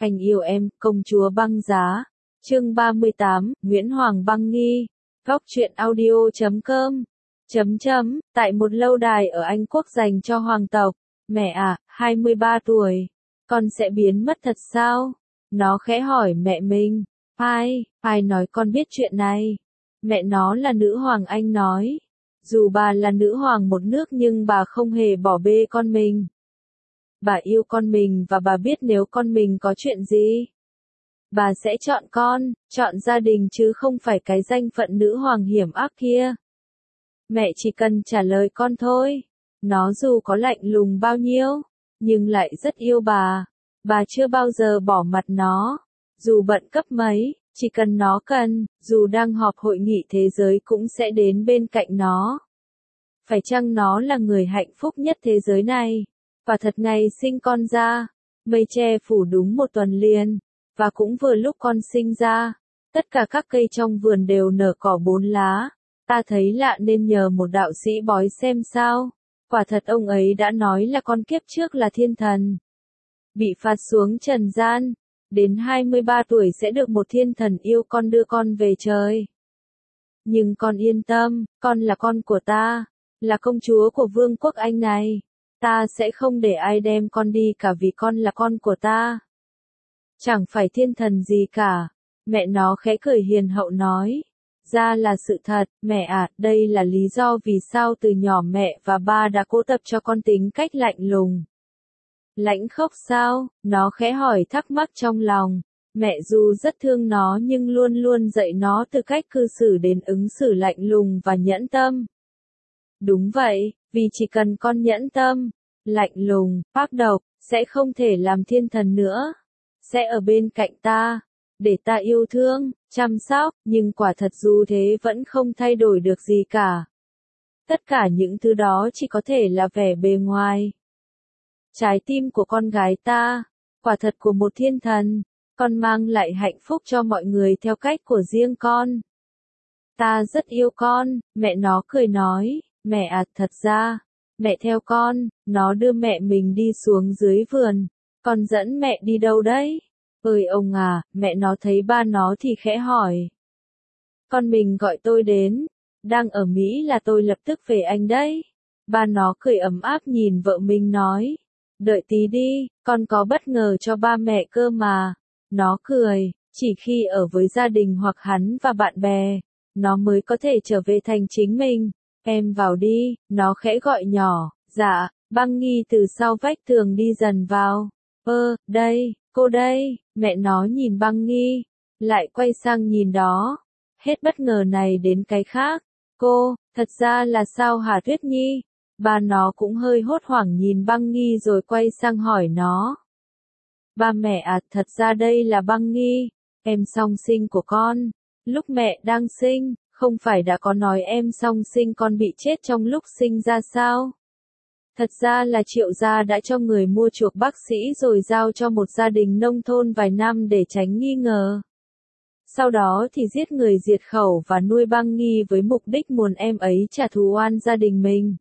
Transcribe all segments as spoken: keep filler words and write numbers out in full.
Anh yêu em, công chúa băng giá. Chương ba mươi tám, Nguyễn Hoàng Băng Nghi. Góc truyện audio chấm com. Chấm chấm, tại một lâu đài ở Anh Quốc dành cho hoàng tộc. Mẹ à, hai mươi ba tuổi. Con sẽ biến mất thật sao? Nó khẽ hỏi mẹ mình. Ai, ai nói con biết chuyện này? Mẹ nó là nữ hoàng, anh nói. Dù bà là nữ hoàng một nước nhưng bà không hề bỏ bê con mình. Bà yêu con mình và bà biết nếu con mình có chuyện gì, bà sẽ chọn con, chọn gia đình chứ không phải cái danh phận nữ hoàng hiểm ác kia. Mẹ chỉ cần trả lời con thôi. Nó dù có lạnh lùng bao nhiêu, nhưng lại rất yêu bà. Bà chưa bao giờ bỏ mặt nó. Dù bận cấp mấy, chỉ cần nó cần, dù đang họp hội nghị thế giới cũng sẽ đến bên cạnh nó. Phải chăng nó là người hạnh phúc nhất thế giới này? Và thật ngày sinh con ra, mây che phủ đúng một tuần liền, và cũng vừa lúc con sinh ra, tất cả các cây trong vườn đều nở cỏ bốn lá. Ta thấy lạ nên nhờ một đạo sĩ bói xem sao. Quả thật ông ấy đã nói là con kiếp trước là thiên thần, bị phạt xuống trần gian, đến hai mươi ba tuổi sẽ được một thiên thần yêu con đưa con về trời. Nhưng con yên tâm, con là con của ta, là công chúa của vương quốc Anh này. Ta sẽ không để ai đem con đi cả vì con là con của ta. Chẳng phải thiên thần gì cả. Mẹ nó khẽ cười hiền hậu nói. Ra là sự thật, mẹ ạ, à, đây là lý do vì sao từ nhỏ mẹ và ba đã cố tập cho con tính cách lạnh lùng. Lãnh khốc sao? Nó khẽ hỏi thắc mắc trong lòng. Mẹ dù rất thương nó nhưng luôn luôn dạy nó từ cách cư xử đến ứng xử lạnh lùng và nhẫn tâm. Đúng vậy, vì chỉ cần con nhẫn tâm, lạnh lùng, ác độc, sẽ không thể làm thiên thần nữa. Sẽ ở bên cạnh ta, để ta yêu thương, chăm sóc, nhưng quả thật dù thế vẫn không thay đổi được gì cả. Tất cả những thứ đó chỉ có thể là vẻ bề ngoài. Trái tim của con gái ta, quả thật của một thiên thần, con mang lại hạnh phúc cho mọi người theo cách của riêng con. Ta rất yêu con, mẹ nó cười nói. Mẹ à, thật ra, mẹ theo con. Nó đưa mẹ mình đi xuống dưới vườn. Con dẫn mẹ đi đâu đấy? Ơi ông à, mẹ nó thấy ba nó thì khẽ hỏi. Con mình gọi tôi đến. Đang ở Mỹ là tôi lập tức về Anh đấy. Ba nó cười ấm áp nhìn vợ mình nói. Đợi tí đi, con có bất ngờ cho ba mẹ cơ mà. Nó cười, chỉ khi ở với gia đình hoặc hắn và bạn bè, nó mới có thể trở về thành chính mình. Em vào đi, nó khẽ gọi nhỏ. Dạ, Băng Nghi từ sau vách tường đi dần vào. Ơ, đây, cô đây. Mẹ nó nhìn Băng Nghi, lại quay sang nhìn đó. Hết bất ngờ này đến cái khác. Cô, thật ra là sao hả Tuyết Nhi? Ba nó cũng hơi hốt hoảng nhìn Băng Nghi rồi quay sang hỏi nó. Ba mẹ à, thật ra đây là Băng Nghi, em song sinh của con. Lúc mẹ đang sinh, không phải đã có nói em song sinh con bị chết trong lúc sinh ra sao? Thật ra là Triệu gia đã cho người mua chuộc bác sĩ rồi giao cho một gia đình nông thôn vài năm để tránh nghi ngờ. Sau đó thì giết người diệt khẩu và nuôi Băng Nghi với mục đích muốn em ấy trả thù oan gia đình mình.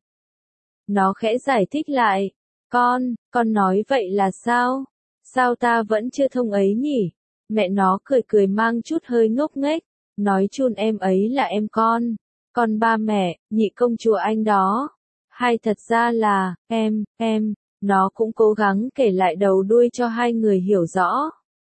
Nó khẽ giải thích lại. Con, con nói vậy là sao? Sao ta vẫn chưa thông ấy nhỉ? Mẹ nó cười cười mang chút hơi ngốc nghếch. Nói chun em ấy là em con. Con ba mẹ, nhị công chúa Anh đó. Hay thật ra là, em, em. Nó cũng cố gắng kể lại đầu đuôi cho hai người hiểu rõ.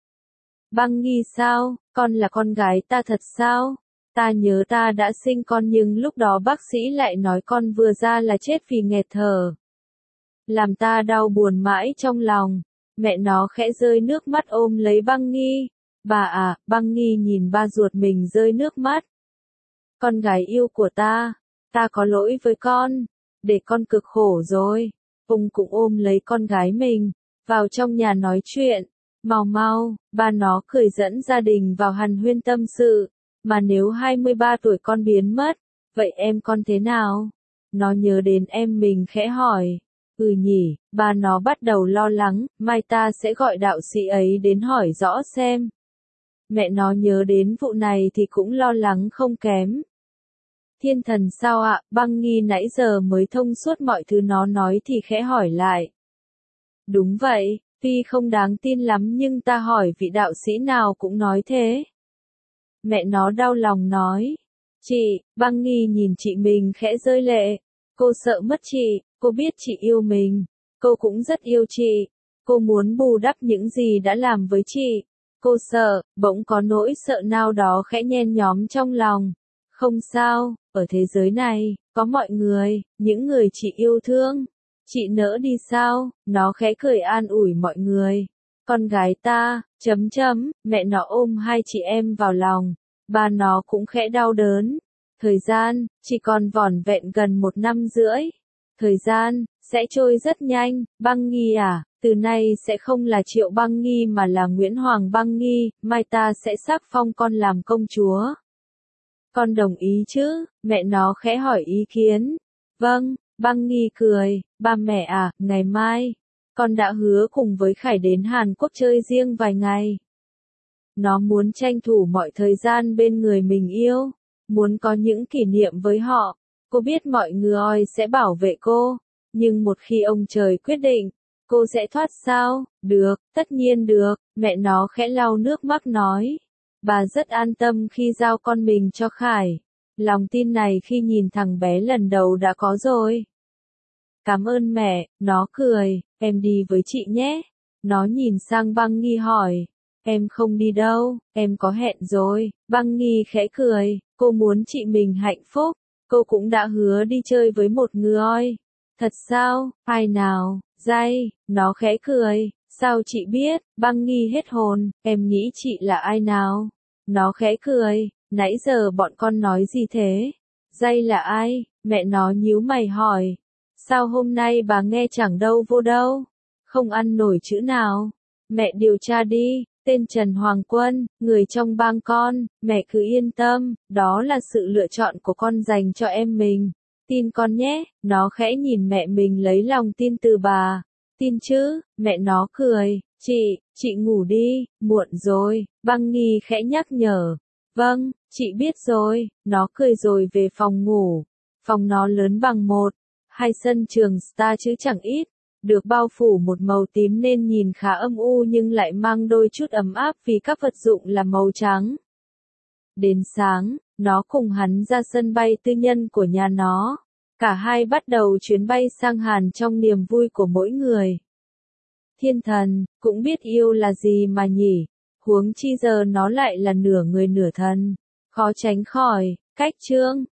Băng Nghi sao? Con là con gái ta thật sao? Ta nhớ ta đã sinh con nhưng lúc đó bác sĩ lại nói con vừa ra là chết vì nghẹt thở. Làm ta đau buồn mãi trong lòng. Mẹ nó khẽ rơi nước mắt ôm lấy Băng Nghi. Bà à, Băng Nghi nhìn ba ruột mình rơi nước mắt. Con gái yêu của ta, ta có lỗi với con, để con cực khổ rồi. Ông cũng ôm lấy con gái mình, vào trong nhà nói chuyện. Mau mau, ba nó cười dẫn gia đình vào hàn huyên tâm sự. Mà nếu hai mươi ba tuổi con biến mất, vậy em con thế nào? Nó nhớ đến em mình khẽ hỏi. Ừ nhỉ, ba nó bắt đầu lo lắng, mai ta sẽ gọi đạo sĩ ấy đến hỏi rõ xem. Mẹ nó nhớ đến vụ này thì cũng lo lắng không kém. Thiên thần sao ạ? Băng Nghi nãy giờ mới thông suốt mọi thứ nó nói thì khẽ hỏi lại. Đúng vậy, Tuy không đáng tin lắm nhưng ta hỏi vị đạo sĩ nào cũng nói thế. Mẹ nó đau lòng nói. Chị, Băng Nghi nhìn chị mình khẽ rơi lệ. Cô sợ mất chị, cô biết chị yêu mình. Cô cũng rất yêu chị. Cô muốn bù đắp những gì đã làm với chị. Cô sợ, bỗng có nỗi sợ nào đó khẽ nhen nhóm trong lòng. Không sao, ở thế giới này, có mọi người, những người chị yêu thương. Chị nỡ đi sao? Nó khẽ cười an ủi mọi người. Con gái ta, chấm chấm, mẹ nó ôm hai chị em vào lòng. Ba nó cũng khẽ đau đớn. Thời gian, chỉ còn vỏn vẹn gần một năm rưỡi. Thời gian, sẽ trôi rất nhanh. Băng Nghi à, từ nay sẽ không là Triệu Băng Nghi mà là Nguyễn Hoàng Băng Nghi, mai ta sẽ sắc phong con làm công chúa. Con đồng ý chứ? Mẹ nó khẽ hỏi ý kiến. Vâng, Băng Nghi cười, ba mẹ à, ngày mai, con đã hứa cùng với Khải đến Hàn Quốc chơi riêng vài ngày. Nó muốn tranh thủ mọi thời gian bên người mình yêu, muốn có những kỷ niệm với họ. Cô biết mọi người sẽ bảo vệ cô, nhưng một khi ông trời quyết định, cô sẽ thoát sao? Được, tất nhiên được, mẹ nó khẽ lau nước mắt nói. Bà rất an tâm khi giao con mình cho Khải. Lòng tin này khi nhìn thằng bé lần đầu đã có rồi. Cảm ơn mẹ, nó cười, em đi với chị nhé. Nó nhìn sang Băng Nghi hỏi, em không đi đâu, em có hẹn rồi. Băng Nghi khẽ cười, cô muốn chị mình hạnh phúc, cô cũng đã hứa đi chơi với một người. Thật sao, ai nào, dây, nó khẽ cười, sao chị biết? Băng Nghi hết hồn, em nghĩ chị là ai nào? Nó khẽ cười, nãy giờ bọn con nói gì thế? Dây là ai? Mẹ nó nhíu mày hỏi. Sao hôm nay bà nghe chẳng đâu vô đâu? Không ăn nổi chữ nào. Mẹ điều tra đi, tên Trần Hoàng Quân, người trong bang con, mẹ cứ yên tâm, đó là sự lựa chọn của con dành cho em mình. Tin con nhé, nó khẽ nhìn mẹ mình lấy lòng tin từ bà. Tin chứ, mẹ nó cười, chị, chị ngủ đi, muộn rồi, Băng Nghi khẽ nhắc nhở. Vâng, chị biết rồi, nó cười rồi về phòng ngủ. Phòng nó lớn bằng một, hai sân trường Star chứ chẳng ít, được bao phủ một màu tím nên nhìn khá âm u nhưng lại mang đôi chút ấm áp vì các vật dụng là màu trắng. Đến sáng, nó cùng hắn ra sân bay tư nhân của nhà nó. Cả hai bắt đầu chuyến bay sang Hàn trong niềm vui của mỗi người. Thiên thần, cũng biết yêu là gì mà nhỉ, huống chi giờ nó lại là nửa người nửa thần. Khó tránh khỏi, cách chương.